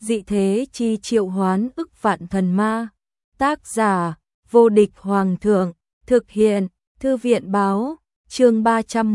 dị thế chi triệu hoán ức vạn thần ma. Tác giả, vô địch hoàng thượng, thực hiện, thư viện báo, chương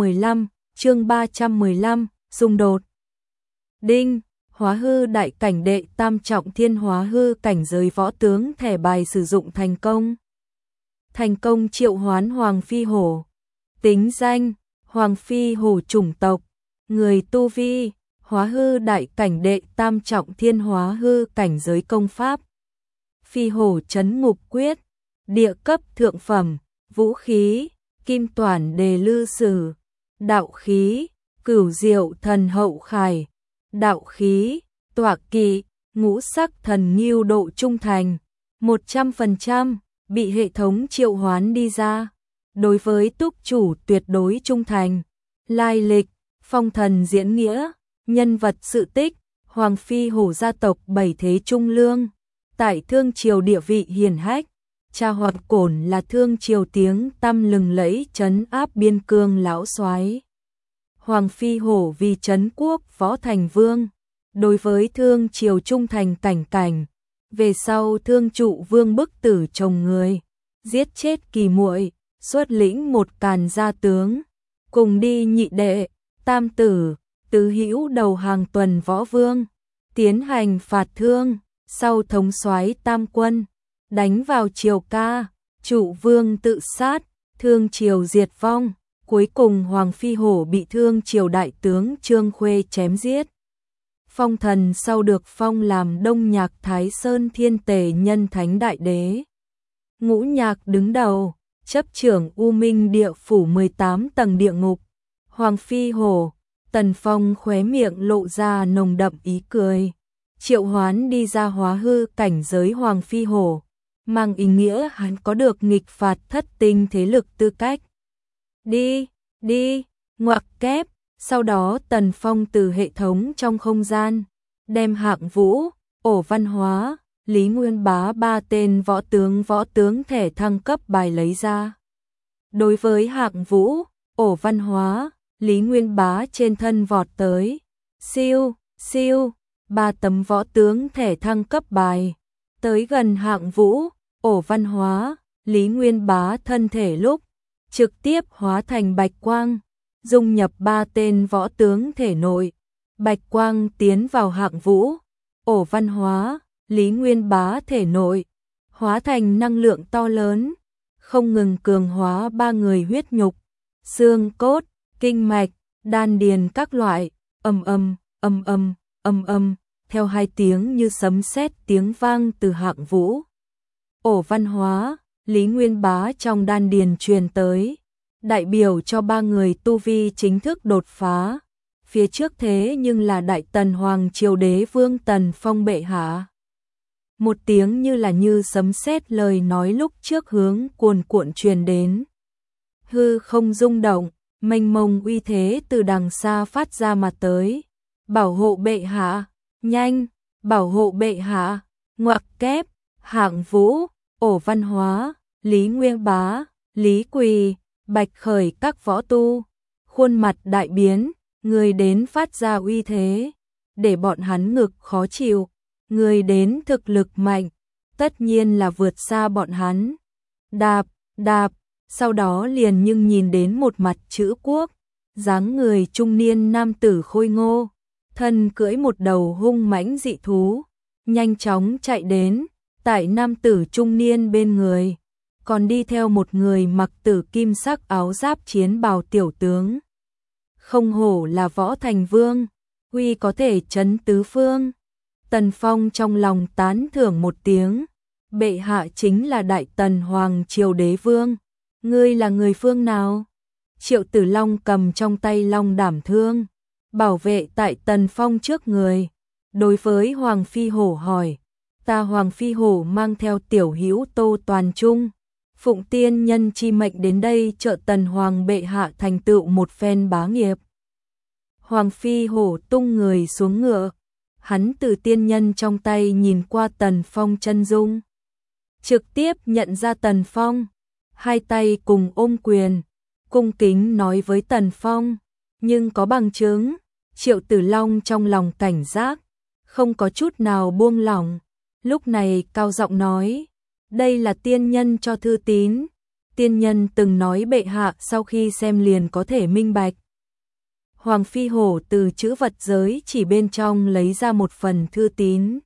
315, xung đột. Đinh, hóa hư đại cảnh đệ tam trọng thiên hóa hư cảnh giới võ tướng thẻ bài sử dụng thành công. Thành công triệu hoán Hoàng Phi Hổ. Tính danh, Hoàng Phi Hổ chủng tộc, người tu vi, hóa hư đại cảnh đệ tam trọng thiên hóa hư cảnh giới công pháp. Phi Hổ trấn ngục quyết, địa cấp thượng phẩm, vũ khí, kim toản đề lư sử, đạo khí, cửu diệu thần hậu khải, đạo khí, tọa kỵ, ngũ sắc thần nghiêu độ trung thành, 100%, bị hệ thống triệu hoán đi ra. Đối với túc chủ tuyệt đối trung thành. Lai lịch, phong thần diễn nghĩa, nhân vật sự tích, Hoàng Phi Hổ gia tộc bảy thế trung lương, tại Thương Triều địa vị hiển hách. Cha Hoạt Cổn là Thương Triều tiếng tăm lừng lẫy trấn áp biên cương lão soái. Hoàng Phi Hổ vì trấn quốc võ thành vương, đối với Thương Triều trung thành cảnh cảnh. Về sau Thương Trụ Vương bức tử chồng người, giết chết kỳ muội, xuất lĩnh một càn gia tướng, cùng đi nhị đệ, tam tử, tứ hữu đầu hàng tuần võ vương, tiến hành phạt Thương, sau thống soái tam quân, đánh vào Triều ca, Trụ Vương tự sát, Thương Triều diệt vong, cuối cùng Hoàng Phi Hổ bị Thương Triều đại tướng Trương Khuê chém giết. Phong thần sau được phong làm Đông Nhạc Thái Sơn Thiên Tề Nhân Thánh Đại Đế. Ngũ Nhạc đứng đầu, chấp trưởng U Minh địa phủ 18 tầng địa ngục. Hoàng Phi Hổ, Tần Phong khóe miệng lộ ra nồng đậm ý cười. Triệu hoán đi ra hóa hư cảnh giới Hoàng Phi Hổ, mang ý nghĩa hắn có được nghịch phạt thất tinh thế lực tư cách. Đi, ngoặc kép. Sau đó Tần Phong từ hệ thống trong không gian, đem Hạng Vũ, Ổ Văn Hóa, Lý Nguyên Bá ba tên võ tướng thẻ thăng cấp bài lấy ra. Đối với Hạng Vũ, Ổ Văn Hóa, Lý Nguyên Bá trên thân vọt tới. Siêu, 3 tấm võ tướng thẻ thăng cấp bài. Tới gần Hạng Vũ, Ổ Văn Hóa, Lý Nguyên Bá thân thể lúc, trực tiếp hóa thành bạch quang. Dung nhập 3 tên võ tướng thể nội, bạch quang tiến vào Hạng Vũ, Ổ Văn Hóa, Lý Nguyên Bá thể nội, hóa thành năng lượng to lớn, không ngừng cường hóa 3 người huyết nhục, xương cốt, kinh mạch, đan điền các loại, âm, theo 2 tiếng như sấm sét tiếng vang từ Hạng Vũ, Ổ Văn Hóa, Lý Nguyên Bá trong đan điền truyền tới. Đại biểu cho 3 người tu vi chính thức đột phá. Phía trước thế nhưng là Đại Tần Hoàng Triều Đế Vương Tần Phong bệ hạ. Một tiếng như sấm sét lời nói lúc trước hướng cuồn cuộn truyền đến. Hư không rung động, mênh mông uy thế từ đằng xa phát ra mà tới. Bảo hộ bệ hạ, nhanh, bảo hộ bệ hạ, ngoặc kép, Hạng Vũ, Ổ Văn Hóa, Lý Nguyên Bá, Lý Quỳ, Bạch Khởi các võ tu, khuôn mặt đại biến, người đến phát ra uy thế, để bọn hắn ngực khó chịu, người đến thực lực mạnh, tất nhiên là vượt xa bọn hắn. Đạp, sau đó liền nhưng nhìn đến một mặt chữ quốc, dáng người trung niên nam tử khôi ngô, thân cưỡi một đầu hung mãnh dị thú, nhanh chóng chạy đến, tại nam tử trung niên bên người. Còn đi theo một người mặc tử kim sắc áo giáp chiến bào tiểu tướng. Không hổ là võ thành vương, huy có thể trấn tứ phương. Tần Phong trong lòng tán thưởng một tiếng, bệ hạ chính là Đại Tần Hoàng Triều Đế Vương, ngươi là người phương nào? Triệu Tử Long cầm trong tay long đảm thương, bảo vệ tại Tần Phong trước người, đối với Hoàng Phi Hổ hỏi, ta Hoàng Phi Hổ mang theo tiểu hữu Tô Toàn Trung. Phụng tiên nhân chi mệnh đến đây trợ Tần Hoàng bệ hạ thành tựu một phen bá nghiệp. Hoàng Phi Hổ tung người xuống ngựa, hắn từ tiên nhân trong tay nhìn qua Tần Phong chân dung, trực tiếp nhận ra Tần Phong, 2 tay cùng ôm quyền, cung kính nói với Tần Phong, nhưng có bằng chứng. Triệu Tử Long trong lòng cảnh giác, không có chút nào buông lỏng. Lúc này cao giọng nói, đây là tiên nhân cho thư tín. Tiên nhân từng nói bệ hạ sau khi xem liền có thể minh bạch. Hoàng Phi Hổ từ chữ vật giới chỉ bên trong lấy ra một phần thư tín.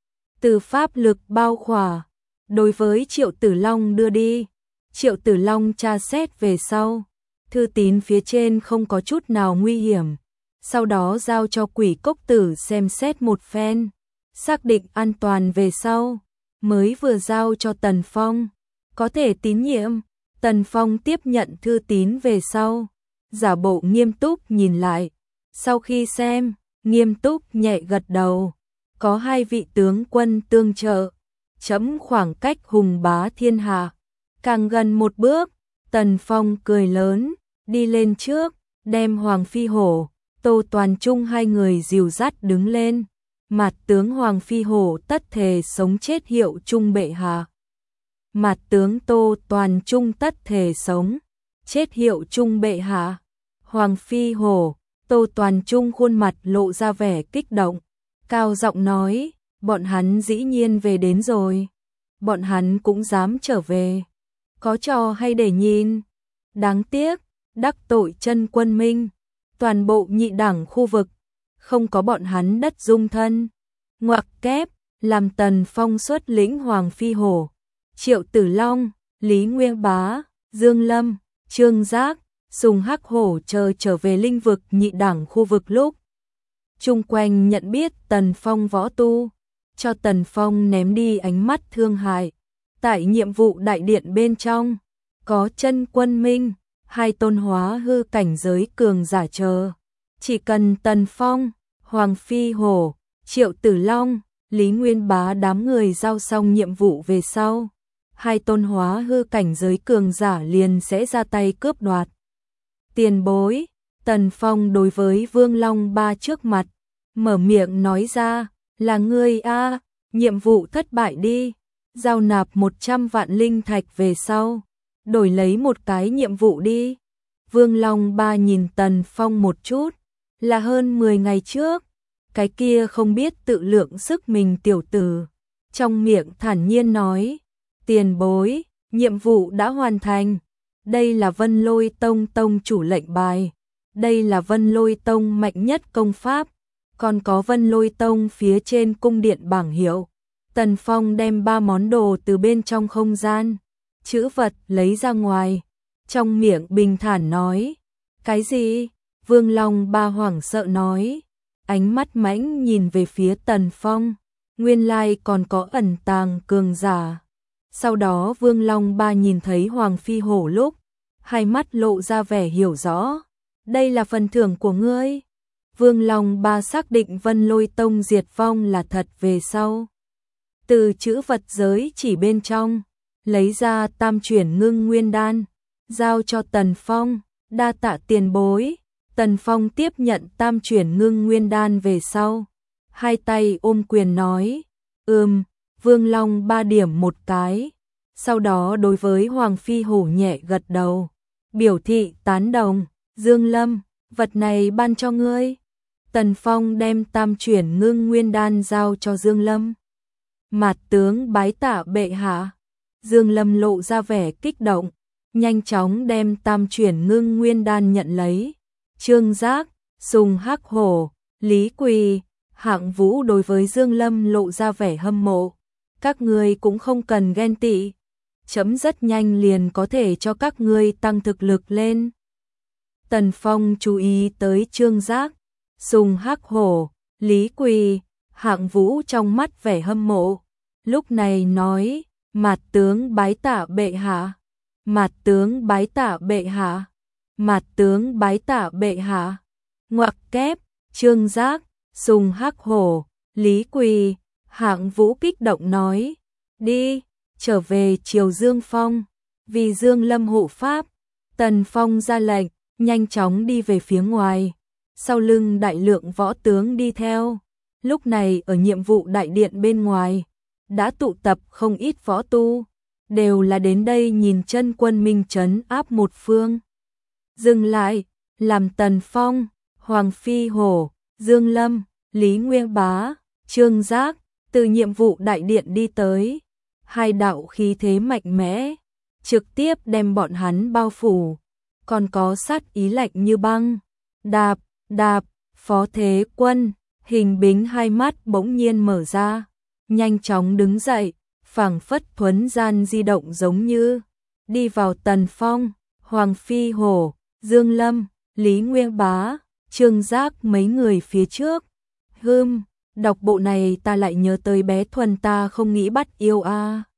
Từ pháp lực bao khỏa, đối với Triệu Tử Long đưa đi. Triệu Tử Long tra xét về sau, thư tín phía trên không có chút nào nguy hiểm. Sau đó giao cho Quỷ Cốc Tử xem xét một phen, xác định an toàn về sau, mới vừa giao cho Tần Phong. Có thể tín nhiệm. Tần Phong tiếp nhận thư tín về sau, giả bộ nghiêm túc nhìn lại. Sau khi xem, nghiêm túc nhẹ gật đầu. Có 2 vị tướng quân tương trợ, chấm khoảng cách hùng bá thiên hạ càng gần một bước. Tần Phong cười lớn, đi lên trước, đem Hoàng Phi Hổ, Tô Toàn Trung 2 người dìu dắt đứng lên. Mạt tướng Hoàng Phi Hổ tất thề sống chết hiệu chung bệ hạ. Mạt tướng Tô Toàn Trung tất thề sống chết hiệu chung bệ hạ. Hoàng Phi Hổ, Tô Toàn Trung khuôn mặt lộ ra vẻ kích động, cao giọng nói, bọn hắn dĩ nhiên về đến rồi. Bọn hắn cũng dám trở về. Có trò hay để nhìn. Đáng tiếc, đắc tội Chân Quân Minh. Toàn bộ nhị đẳng khu vực, không có bọn hắn đất dung thân. Ngoặc kép, làm Tần Phong xuất lĩnh Hoàng Phi Hổ, Triệu Tử Long, Lý Nguyên Bá, Dương Lâm, Trương Giác, Sùng Hắc Hổ chờ trở về linh vực nhị đẳng khu vực lúc. Chung quanh nhận biết Tần Phong võ tu, cho Tần Phong ném đi ánh mắt thương hại. Tại nhiệm vụ đại điện bên trong, có Chân Quân Minh, 2 tôn hóa hư cảnh giới cường giả chờ. Chỉ cần Tần Phong, Hoàng Phi Hổ, Triệu Tử Long, Lý Nguyên Bá đám người giao xong nhiệm vụ về sau, 2 tôn hóa hư cảnh giới cường giả liền sẽ ra tay cướp đoạt. Tiền bối, Tần Phong đối với Vương Long Ba trước mặt, mở miệng nói ra, là ngươi a, nhiệm vụ thất bại đi, giao nạp 100 vạn linh thạch về sau, đổi lấy một cái nhiệm vụ đi. Vương Long Ba nhìn Tần Phong một chút, là hơn 10 ngày trước, cái kia không biết tự lượng sức mình tiểu tử, trong miệng thản nhiên nói, tiền bối, nhiệm vụ đã hoàn thành, đây là Vân Lôi Tông tông chủ lệnh bài, đây là Vân Lôi Tông mạnh nhất công pháp, còn có Vân Lôi Tông phía trên cung điện bảng hiệu. Tần Phong đem 3 món đồ từ bên trong không gian trữ vật lấy ra ngoài, trong miệng bình thản nói, cái gì? Vương Long Ba hoảng sợ nói, ánh mắt mãnh nhìn về phía Tần Phong, nguyên lai còn có ẩn tàng cường giả. Sau đó Vương Long Ba nhìn thấy Hoàng Phi Hổ lúc, 2 mắt lộ ra vẻ hiểu rõ, đây là phần thưởng của ngươi. Vương Long Ba xác định Vân Lôi Tông diệt vong là thật về sau, từ chữ vật giới chỉ bên trong lấy ra tam chuyển ngưng nguyên đan, giao cho Tần Phong, đa tạ tiền bối. Tần Phong tiếp nhận tam chuyển ngưng nguyên đan về sau, 2 tay ôm quyền nói, Vương Long Ba điểm một cái, sau đó đối với Hoàng Phi Hổ nhẹ gật đầu, biểu thị tán đồng. Dương Lâm, vật này ban cho ngươi. Tần Phong đem tam chuyển ngưng nguyên đan giao cho Dương Lâm. Mạt tướng bái tạ bệ hạ. Dương Lâm lộ ra vẻ kích động, nhanh chóng đem tam chuyển ngưng nguyên đan nhận lấy. Trương Giác, Sùng Hắc Hổ, Lý Quỳ, Hạng Vũ đối với Dương Lâm lộ ra vẻ hâm mộ. Các ngươi cũng không cần ghen tị, chấm rất nhanh liền có thể cho các ngươi tăng thực lực lên. Tần Phong chú ý tới Trương Giác, Sùng Hắc Hổ, Lý Quỳ, Hạng Vũ trong mắt vẻ hâm mộ. Lúc này nói, Mạt tướng bái tạ bệ hạ, Mạt tướng bái tạ bệ hạ, Mạt tướng bái tạ bệ hạ. Ngoặc kép, Trương Giác, Sùng Hắc Hổ, Lý Quỳ, Hạng Vũ kích động nói, đi, trở về Triều Dương Phong, vì Dương Lâm hộ pháp. Tần Phong ra lệnh, nhanh chóng đi về phía ngoài, sau lưng đại lượng võ tướng đi theo. Lúc này ở nhiệm vụ đại điện bên ngoài, đã tụ tập không ít võ tu, đều là đến đây nhìn Chân Quân Minh trấn áp một phương. Dừng lại, làm Tần Phong, Hoàng Phi Hổ, Dương Lâm, Lý Nguyên Bá, Trương Giác từ nhiệm vụ đại điện đi tới, hai đạo khí thế mạnh mẽ, trực tiếp đem bọn hắn bao phủ, còn có sát ý lạnh như băng. Đạp, đạp, Phó Thế Quân, Hình Bính hai mắt bỗng nhiên mở ra, nhanh chóng đứng dậy, phảng phất thuấn gian di động giống như đi vào Tần Phong, Hoàng Phi Hổ, Dương Lâm, Lý Nguyên Bá, Trương Giác mấy người phía trước. Đọc bộ này ta lại nhớ tới bé Thuần ta không nghĩ bắt yêu a.